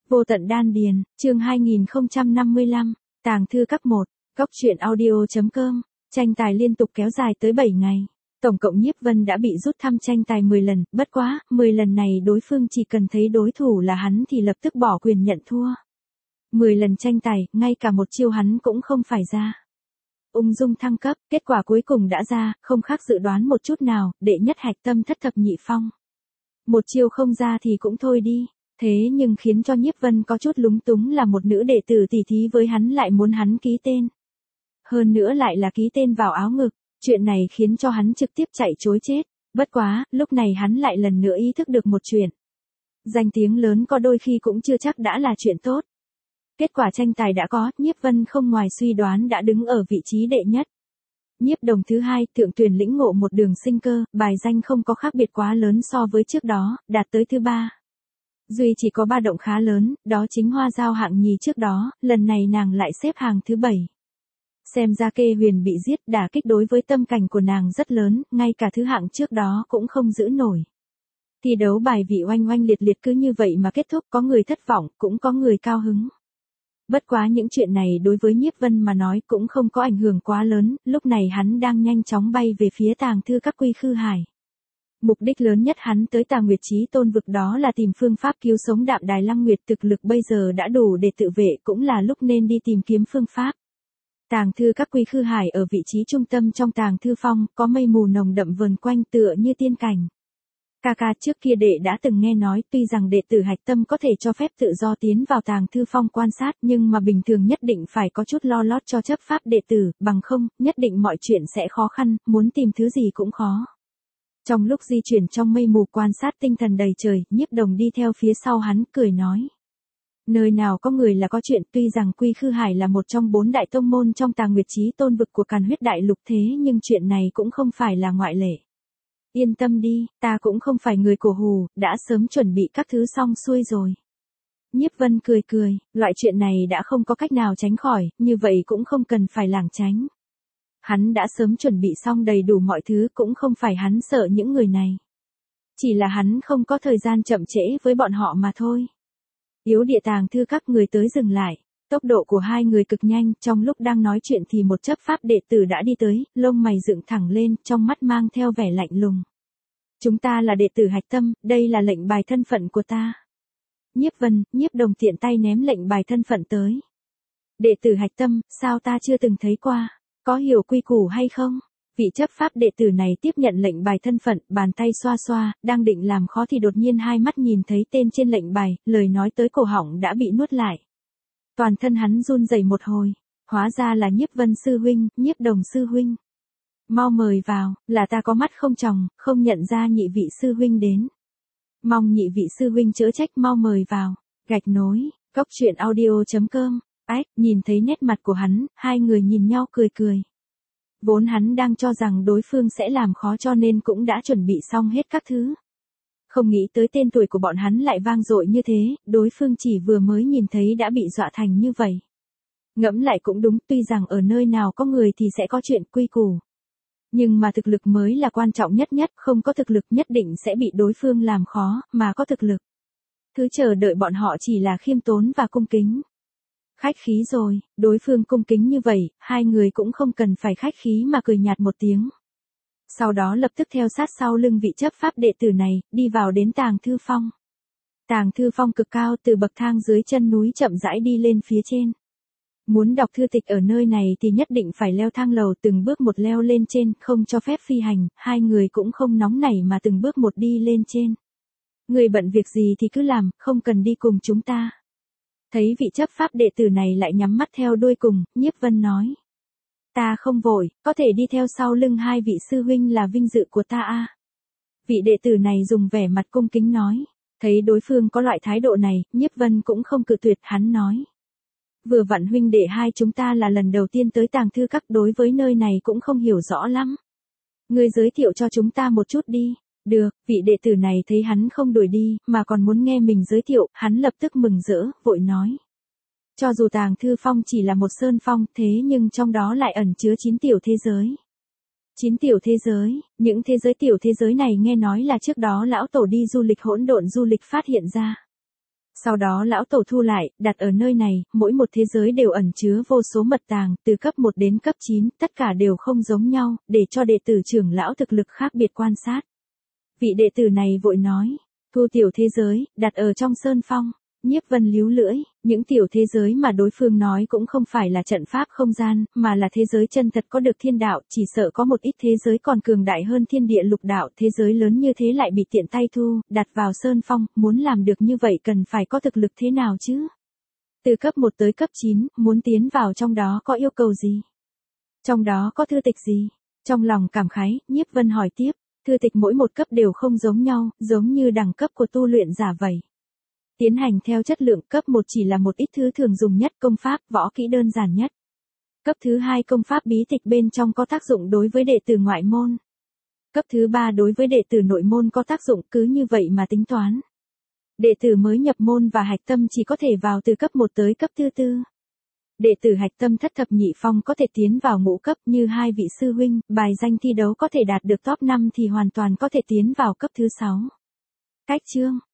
Vô tận đan điền, chương 2055, tàng thư các 1, góc truyện audio.com, tranh tài liên tục kéo dài tới 7 ngày. Tổng cộng Nhiếp Vân đã bị rút thăm tranh tài 10 lần, bất quá, 10 lần này đối phương chỉ cần thấy đối thủ là hắn thì lập tức bỏ quyền nhận thua. 10 lần tranh tài, ngay cả một chiêu hắn cũng không phải ra. Ung dung thăng cấp, kết quả cuối cùng đã ra, không khác dự đoán một chút nào, đệ nhất hạch tâm thất thập nhị phong. Một chiêu không ra thì cũng thôi đi. Thế nhưng khiến cho Nhiếp Vân có chút lúng túng là một nữ đệ tử tỉ thí với hắn lại muốn hắn ký tên. Hơn nữa lại là ký tên vào áo ngực, chuyện này khiến cho hắn trực tiếp chạy trối chết. Bất quá, lúc này hắn lại lần nữa ý thức được một chuyện. Danh tiếng lớn có đôi khi cũng chưa chắc đã là chuyện tốt. Kết quả tranh tài đã có, Nhiếp Vân không ngoài suy đoán đã đứng ở vị trí đệ nhất. Nhiếp Đồng thứ hai, thượng tuyển lĩnh ngộ một đường sinh cơ, bài danh không có khác biệt quá lớn so với trước đó, đạt tới thứ 3. Duy chỉ có ba động khá lớn, đó chính Hoa Giao hạng nhì trước đó, lần này nàng lại xếp hàng thứ 7. Xem ra Kê Huyền bị giết, đả kích đối với tâm cảnh của nàng rất lớn, ngay cả thứ hạng trước đó cũng không giữ nổi. Thi đấu bài vị oanh oanh liệt liệt cứ như vậy mà kết thúc, có người thất vọng, cũng có người cao hứng. Bất quá những chuyện này đối với Nhiếp Vân mà nói cũng không có ảnh hưởng quá lớn, lúc này hắn đang nhanh chóng bay về phía tàng thư các Quy Khư Hải. Mục đích lớn nhất hắn tới Tà Nguyệt Chí Tôn vực đó là tìm phương pháp cứu sống Đạm Đài Lăng Nguyệt, thực lực bây giờ đã đủ để tự vệ, cũng là lúc nên đi tìm kiếm phương pháp. Tàng thư các Quy Khư Hải ở vị trí trung tâm trong tàng thư phong, có mây mù nồng đậm vần quanh tựa như tiên cảnh. Ca trước kia đệ đã từng nghe nói, tuy rằng đệ tử hạch tâm có thể cho phép tự do tiến vào tàng thư phong quan sát, nhưng mà bình thường nhất định phải có chút lo lót cho chấp pháp đệ tử, bằng không, nhất định mọi chuyện sẽ khó khăn, muốn tìm thứ gì cũng khó. Trong lúc di chuyển trong mây mù quan sát tinh thần đầy trời, Nhiếp Đồng đi theo phía sau hắn, cười nói. Nơi nào có người là có chuyện, tuy rằng Quy Khư Hải là một trong 4 đại tông môn trong Tà Nguyệt Chí Tôn vực của Càn Huyết Đại Lục, thế nhưng chuyện này cũng không phải là ngoại lệ. Yên tâm đi, ta cũng không phải người cổ hủ, đã sớm chuẩn bị các thứ xong xuôi rồi. Nhiếp Vân cười cười, loại chuyện này đã không có cách nào tránh khỏi, như vậy cũng không cần phải lảng tránh. Hắn đã sớm chuẩn bị xong đầy đủ mọi thứ, cũng không phải hắn sợ những người này. Chỉ là hắn không có thời gian chậm trễ với bọn họ mà thôi. Yếu địa tàng thư các người tới dừng lại. Tốc độ của hai người cực nhanh, trong lúc đang nói chuyện thì một chấp pháp đệ tử đã đi tới, lông mày dựng thẳng lên, trong mắt mang theo vẻ lạnh lùng. Chúng ta là đệ tử hạch tâm, đây là lệnh bài thân phận của ta. Nhiếp Đồng tiện tay ném lệnh bài thân phận tới. Đệ tử hạch tâm, sao ta chưa từng thấy qua, có hiểu quy củ hay không? Vị chấp pháp đệ tử này tiếp nhận lệnh bài thân phận, bàn tay xoa xoa, đang định làm khó thì đột nhiên hai mắt nhìn thấy tên trên lệnh bài, lời nói tới cổ họng đã bị nuốt lại. Toàn thân hắn run rẩy một hồi, hóa ra là Nhiếp Vân sư huynh, Nhiếp Đồng sư huynh. Mau mời vào, là ta có mắt không tròng, không nhận ra nhị vị sư huynh đến. Mong nhị vị sư huynh chớ trách, mau mời vào. Gạch nối, góc truyện audio.com. Nhìn thấy nét mặt của hắn, hai người nhìn nhau cười cười. Vốn hắn đang cho rằng đối phương sẽ làm khó cho nên cũng đã chuẩn bị xong hết các thứ. Không nghĩ tới tên tuổi của bọn hắn lại vang dội như thế, đối phương chỉ vừa mới nhìn thấy đã bị dọa thành như vậy. Ngẫm lại cũng đúng, tuy rằng ở nơi nào có người thì sẽ có chuyện quy củ. Nhưng mà thực lực mới là quan trọng nhất, không có thực lực nhất định sẽ bị đối phương làm khó, mà có thực lực. Thứ chờ đợi bọn họ chỉ là khiêm tốn và cung kính. Khách khí rồi, đối phương cung kính như vậy, hai người cũng không cần phải khách khí mà cười nhạt một tiếng. Sau đó lập tức theo sát sau lưng vị chấp pháp đệ tử này, đi vào đến tàng thư phong. Tàng thư phong cực cao, từ bậc thang dưới chân núi chậm rãi đi lên phía trên. Muốn đọc thư tịch ở nơi này thì nhất định phải leo thang lầu, từng bước một leo lên trên, không cho phép phi hành, hai người cũng không nóng nảy mà từng bước một đi lên trên. Người bận việc gì thì cứ làm, không cần đi cùng chúng ta. Thấy vị chấp pháp đệ tử này lại nhắm mắt theo đuôi cùng, Nhiếp Vân nói. Ta không vội, có thể đi theo sau lưng hai vị sư huynh là vinh dự của ta a. Vị đệ tử này dùng vẻ mặt cung kính nói. Thấy đối phương có loại thái độ này, Nhiếp Vân cũng không cự tuyệt, hắn nói. Vừa vặn huynh đệ hai chúng ta là lần đầu tiên tới tàng thư các, đối với nơi này cũng không hiểu rõ lắm. Ngươi giới thiệu cho chúng ta một chút đi. Được, vị đệ tử này thấy hắn không đuổi đi, mà còn muốn nghe mình giới thiệu, hắn lập tức mừng rỡ, vội nói. Cho dù tàng thư phong chỉ là một sơn phong, thế nhưng trong đó lại ẩn chứa 9 tiểu thế giới. 9 tiểu thế giới, những tiểu thế giới này nghe nói là trước đó lão tổ đi du lịch hỗn độn du lịch phát hiện ra. Sau đó lão tổ thu lại, đặt ở nơi này, mỗi một thế giới đều ẩn chứa vô số mật tàng, từ cấp 1 đến cấp 9, tất cả đều không giống nhau, để cho đệ tử trưởng lão thực lực khác biệt quan sát. Vị đệ tử này vội nói, thu tiểu thế giới, đặt ở trong sơn phong. Nhiếp Vân líu lưỡi, những tiểu thế giới mà đối phương nói cũng không phải là trận pháp không gian, mà là thế giới chân thật có được thiên đạo, chỉ sợ có một ít thế giới còn cường đại hơn thiên địa lục đạo, thế giới lớn như thế lại bị tiện tay thu, đặt vào sơn phong, muốn làm được như vậy cần phải có thực lực thế nào chứ? Từ cấp 1 tới cấp 9, muốn tiến vào trong đó có yêu cầu gì? Trong đó có thư tịch gì? Trong lòng cảm khái, Nhiếp Vân hỏi tiếp, thư tịch mỗi một cấp đều không giống nhau, giống như đẳng cấp của tu luyện giả vậy. Tiến hành theo chất lượng, cấp 1 chỉ là một ít thứ thường dùng nhất, công pháp, võ kỹ đơn giản nhất. Cấp thứ 2 công pháp bí tịch bên trong có tác dụng đối với đệ tử ngoại môn. Cấp thứ 3 đối với đệ tử nội môn có tác dụng, cứ như vậy mà tính toán. Đệ tử mới nhập môn và hạch tâm chỉ có thể vào từ cấp 1 tới cấp thứ 4. Đệ tử hạch tâm thất thập nhị phong có thể tiến vào ngũ cấp, như hai vị sư huynh, bài danh thi đấu có thể đạt được top 5 thì hoàn toàn có thể tiến vào cấp thứ 6. Cách chương